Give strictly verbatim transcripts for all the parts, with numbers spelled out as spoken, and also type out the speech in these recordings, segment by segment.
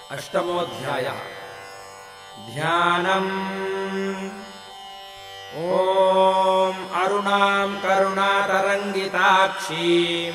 अष्टमोऽध्यायः। ध्यानम्। ॐ अरुणाम् करुणातरङ्गिताक्षीम्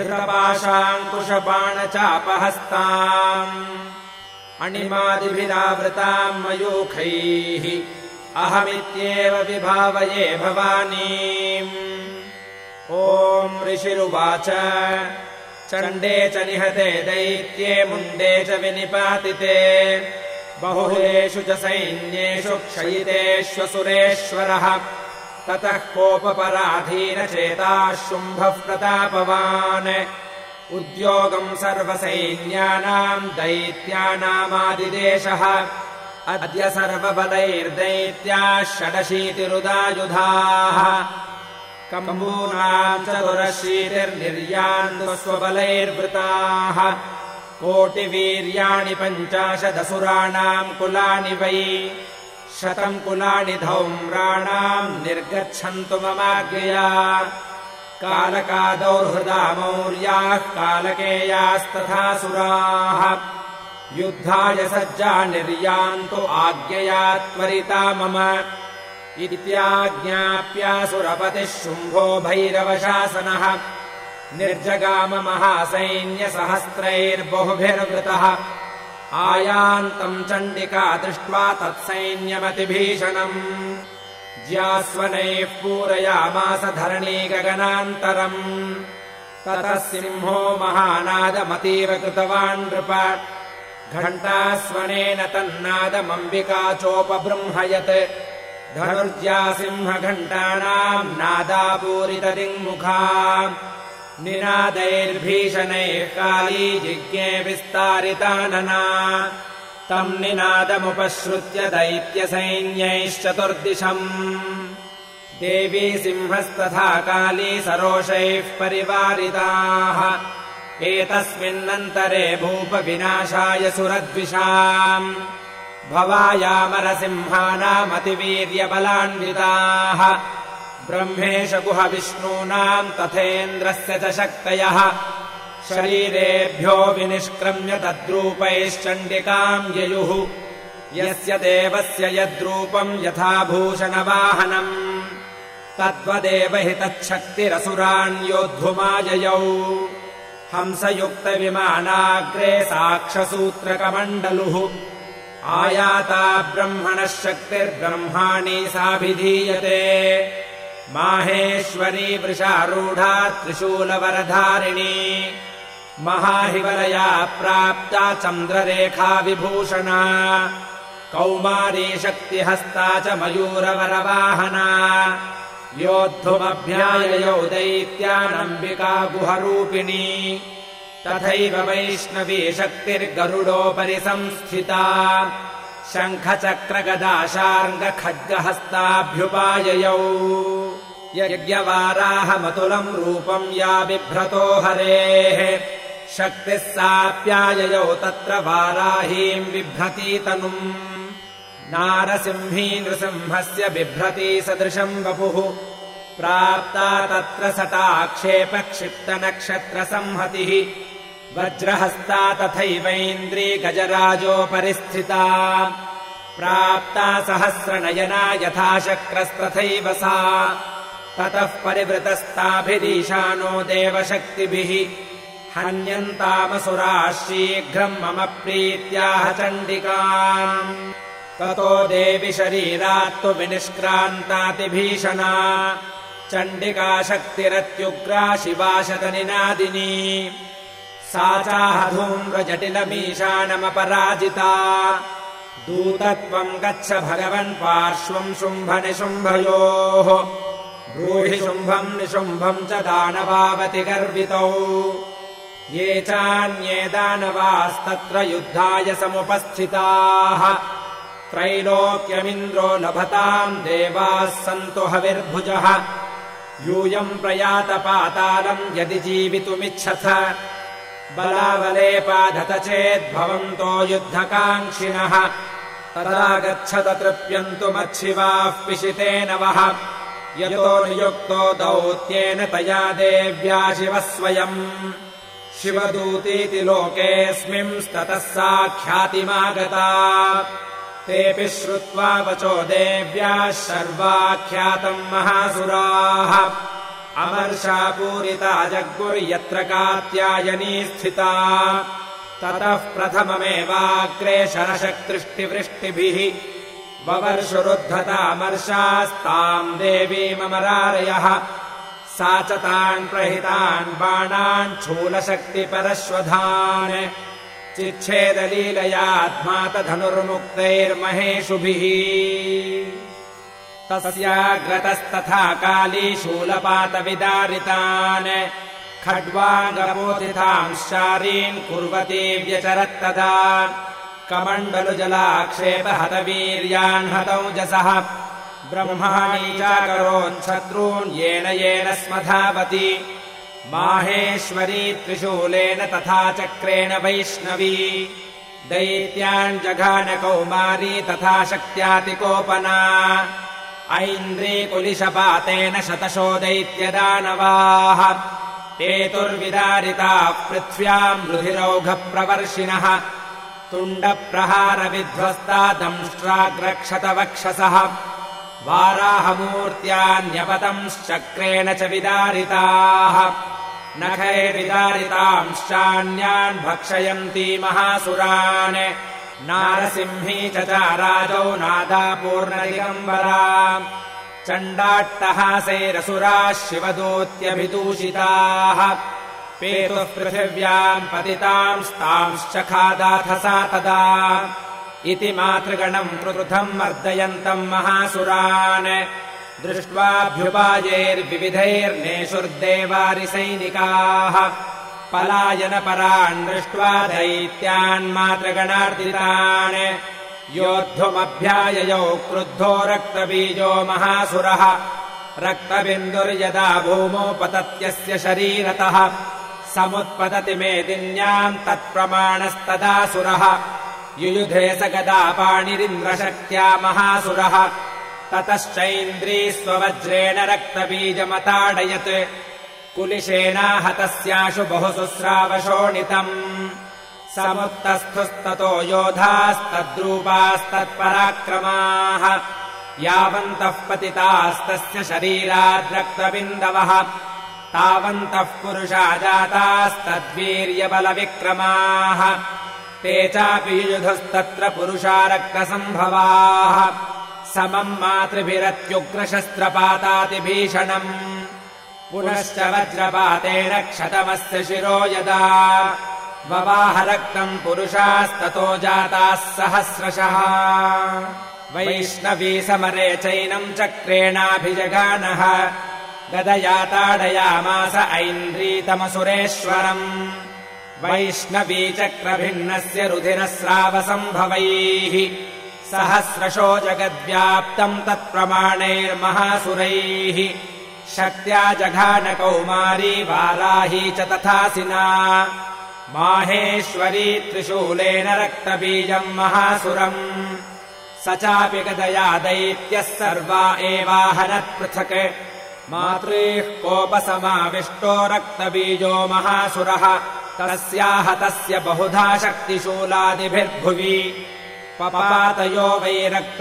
धृतपाशाङ्कुशबाणचापहस्ताम् अणिमादिभिरावृताम् मयूखैः अहमित्येव विभावये भवानीम्। ॐ ऋषिरुवाच चण्डे च निहते दैत्ये मुण्डे च विनिपातिते बहुलेषु च सैन्येषु क्षयितेष्वसुरेश्वरः ततः कोपपराधीनचेताः शुम्भः प्रतापवान् उद्योगम् सर्वसैन्यानाम् दैत्यानामादिदेशः अद्य सर्वबलैर्दैत्याः षडशीतिरुदायुधाः कम्बूनाम् चतुरशीतिर्निर्यान्तु स्वबलैर्वृताः कोटिवीर्याणि पञ्चाशदसुराणाम् कुलानि वै शतम् कुलानि धौम्राणाम् निर्गच्छन्तु ममाज्ञया कालकादौर्हृदा मौर्याः कालकेयास्तथासुराः युद्धाय सज्जा निर्यान्तु आज्ञया त्वरिता मम इत्याज्ञाप्यासुरपतिः शुम्भो भैरवशासनः निर्जगाम महासैन्यसहस्रैर्बहुभिर्वृतः आयान्तम् चण्डिका दृष्ट्वा तत्सैन्यमतिभीषणम् ज्यास्वनैः पूरयामास धरणी गगनान्तरम् ततः सिंहो महानादमतीव कृतवान् नृप घण्टास्वनेन तन्नादमम्बिका चोपबृंहयत् धनुर्ज्या सिंहघण्टानाम् नादापूरितदिङ्मुखा निनादैर्भीषणैः काली जिज्ञे विस्तारितानना तम् निनादमुपश्रुत्य दैत्यसैन्यैश्चतुर्दिशम् देवी सिंहस्तथा काली सरोषैः परिवारिताः एतस्मिन्नन्तरे भूपविनाशाय सुरद्विषाम् भवायामरसिंहानामतिवीर्यबलान्विताः ब्रह्मेश गुहविष्णूनाम् तथेन्द्रस्य च शक्तयः शरीरेभ्यो विनिष्क्रम्य तद्रूपैश्चण्डिकाम् ययुः यस्य देवस्य यद्रूपम् यथा भूषणवाहनम् तद्वदेव हि तच्छक्तिरसुरान् योद्धुमाययौ हंसयुक्तविमानाग्रे साक्षसूत्रकमण्डलुः आयाता ब्रह्मणः शक्तिर्ब्रह्माणि साभिधीयते माहेश्वरी वृषारूढा त्रिशूलवरधारिणी महाहिवलया प्राप्ता चन्द्ररेखा विभूषणा कौमारी शक्तिहस्ता च मयूरवरवाहना योद्धुमभ्याययौ दैत्यानम्बिका गुहरूपिणी तथैव वैष्णवी शक्तिर्गरुडोपरि संस्थिता शङ्खचक्रगदाशार्ङ्गखड्गहस्ताभ्युपाययौ यज्ञवाराहमतुलम् रूपम् या बिभ्रतो हरेः शक्तिः साप्याययौ तत्र वाराहीम् बिभ्रती तनुम् नारसिंही नृसिंहस्य बिभ्रती सदृशम् वपुः प्राप्ता तत्र सटाक्षेपक्षिप्तनक्षत्रसंहतिः वज्रहस्ता तथैवैन्द्री गजराजोपरि स्थिता प्राप्ता सहस्रनयना यथा शक्रस्तथैव सा ततः परिवृतस्ताभिरीशानो देवशक्तिभिः हन्यन्तामसुराः शीघ्रम् मम प्रीत्याह चण्डिकाम् ततो देवि शरीरात्तु विनिष्क्रान्तातिभीषणा चण्डिका शक्तिरत्युग्रा शिवा शतनिनादिनी सा चाह धूम्रजटिलमीशानमपराजिता दूतत्वम् गच्छ भगवन् पार्श्वम् शुम्भनिशुम्भयोः ब्रूहि शुम्भम् निशुम्भम् च दानवावति गर्वितौ ये चान्ये दानवास्तत्र युद्धाय समुपस्थिताः त्रैलोक्यमिन्द्रो लभताम् देवाः सन्तु हविर्भुजः यूयम् प्रयातपातालम् यदि जीवितुमिच्छथ बलावलेपाधत चेद्भवन्तो युद्धकाङ्क्षिणः तदा गच्छत तृप्यन्तु मच्छिवाः पिशितेन वः यतो नियुक्तो दौत्येन तया देव्या शिवः स्वयम् शिवदूतीति लोकेऽस्मिंस्ततः सा ख्यातिमागता तेऽपि श्रुत्वा वचो देव्याः शर्वाख्यातम् महासुराः अमर्षापूरिता जग्मुर्यत्र कात्यायनी स्थिता ततः प्रथममेवाग्रे शरशक्तृष्टिवृष्टिभिः ववर्षुरुद्धतामर्षास्ताम् देवीममरारयः सा च तान् प्रहितान् बाणान् शूलशक्तिपरश्वधान् चिच्छेदलीलयात्मातधनुर्मुक्तैर्महेषुभिः तस्याग्रतस्तथा काली शूलपातविदारितान् खड्वाङ्गपोथितांश्चारीन् कुर्वती व्यचरत्तदा कमण्डलुजलाक्षेपहतवीर्यान् हतौजसः ब्रह्माणी चाकरोच्छत्रून् येन येन स्मधावति माहेश्वरी त्रिशूलेन तथा चक्रेण वैष्णवी दैत्यान् जघान कौमारी तथा शक्त्यातिकोपना ऐन्द्री कुलिशपातेन शतशो दैत्यदानवाः तेतुर्विदारिताः पृथ्व्याम् रुधिरौघप्रवर्षिणः तुण्डप्रहारविध्वस्ता दंष्ट्राग्रक्षतवक्षसः वाराहमूर्त्यान्यपतंश्चक्रेण च विदारिताः नखैर्विदारितांश्चान्यान् भक्षयन्ती महासुरान् नारसिंही च चाराजौ नादापूर्णदिगम्बरा चण्डाट्टहासैरसुराः शिवदूत्यभिदूषिताः पेतुः पृथिव्याम् पतितांस्तांश्चखादाथ सा तदा इति मातृगणम् क्रुधम् मर्दयन्तम् महासुरान् दृष्ट्वाभ्युपायैर्विविधैर्नेषुर्देवारिसैनिकाः पलायनपरान् दृष्ट्वा दैत्यान् मातृगणार्दितान् योद्धुमभ्याययौ क्रुद्धो रक्तबीजो महासुरः रक्तबिन्दुर्यदा भूमौ पतत्यस्य शरीरतः समुत्पतति मेदिन्याम् तत्प्रमाणस्तदासुरः युयुधे स गदा पाणिरिन्द्रशक्त्या महासुरः ततश्चैन्द्री स्ववज्रेण रक्तबीजमताडयत् कुलिशेनाहतस्याशु बहुसुस्रावशोणितम् समुत्तस्थुस्ततो योधास्तद्रूपास्तत्पराक्रमाः यावन्तः पतितास्तस्य शरीराद्रक्तबिन्दवः तावन्तः पुरुषा जातास्तद्वीर्यबलविक्रमाः ते चापि युयुधस्तत्र पुरुषा रक्तसम्भवाः समम् मातृभिरत्युग्रशस्त्रपातातिभीषणम् पुनश्च वज्रपातेन क्षतमस्य शिरो यदा ववाह रक्तम् पुरुषास्ततो जाताः सहस्रशः वैष्णवी समरे चैनम् चक्रेणाभिजगानः गदया ताडयामास ऐन्द्रीतमसुरेश्वरम् वैष्णवी चक्रभिन्नस्य रुधिरस्रावसम्भवैः सहस्रशो जगद्व्याप्तम् तत्प्रमाणैर्महासुरैः शक्त्या जघान कौमारी वाराही च तथासिना माहेश्वरी त्रिशूलेन रक्तबीजम् महासुरम् स चापि गदया दैत्यः सर्वा एवाहनत्पृथक् मातृः कोपसमाविष्टो रक्तबीजो महासुरः तस्याह तस्य बहुधा शक्तिशूलादिभिर्भुवि पपातयो वै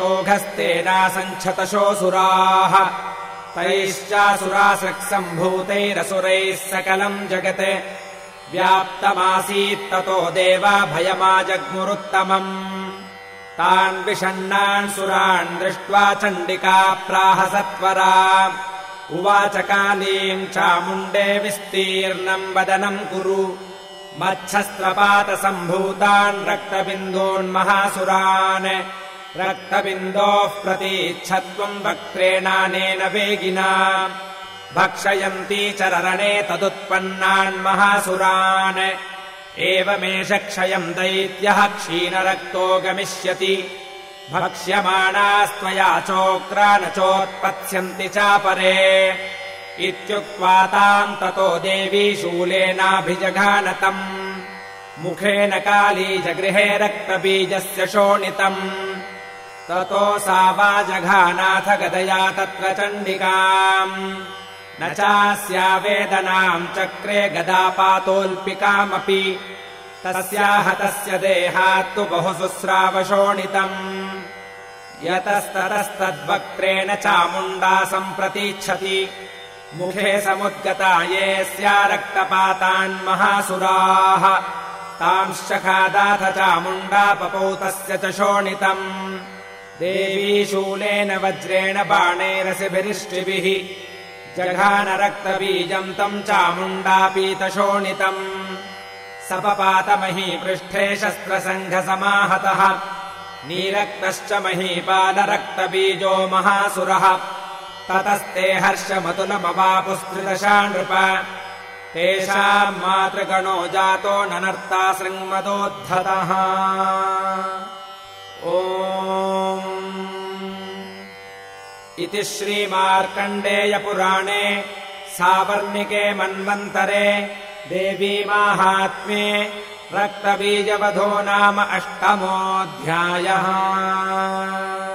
रक्तोघस्तेनासञ्छतशोऽसुराः तैश्चासुरासृक्सम्भूतैरसुरैः सकलम् जगत् व्याप्तमासीत्ततो देवा भयमाजग्मुरुत्तमम् तान् विषण्णान् सुरान् दृष्ट्वा चण्डिका प्राह सत्वरा उवाच कालीम् चामुण्डे विस्तीर्णम् वदनम् कुरु मच्छस्त्रपातसम्भूतान् रक्तबिन्दून्महासुरान् रक्तबिन्दोः प्रतीच्छत्वम् वक्त्रेणानेन वेगिना भक्षयन्ती चररणे तदुत्पन्नान् महासुरान् एवमेष क्षयम् दैत्यः क्षीणरक्तो गमिष्यति भक्ष्यमाणास्त्वया चोक्रा न चोत्पत्स्यन्ति चापरे इत्युक्त्वा ताम् ततो देवी शूलेनाभिजघानतम् मुखेन काली जगृहे रक्तबीजस्य शोणितम् ततो सा वा जघानाथ गदया तत्र चण्डिकाम् न चास्या वेदनाम् चक्रे गदापातोऽल्पिकामपि तस्याह तस्य देहात्तु बहु शुश्रावशोणितम् यतस्ततस्तद्वक्त्रेण चामुण्डा सम्प्रतीच्छति मुखे समुद्गता ये स्या रक्तपातान्महासुराः तांश्चखादाथ चामुण्डा पपौ तस्य च शोणितम् देवी शूलेन वज्रेण बाणैरसिभिरिष्टिभिः जघान रक्तबीजम् तम् चामुण्डापीतशोणितम् सपपात महीपृष्ठे शस्त्रसङ्घसमाहतः नीरक्तश्च महीपालरक्तबीजो महासुरः ततस्ते हर्षमतुलमवापुस्त्रिदशा नृप तेषाम् मातृगणो जातो ननर्ता सृङ्मदोद्धतः ओम् इति श्रीमार्कण्डेयपुराणे सावर्णिके मन्वन्तरे देवीमाहात्म्ये रक्तबीजवधो नाम अष्टमोऽध्यायः।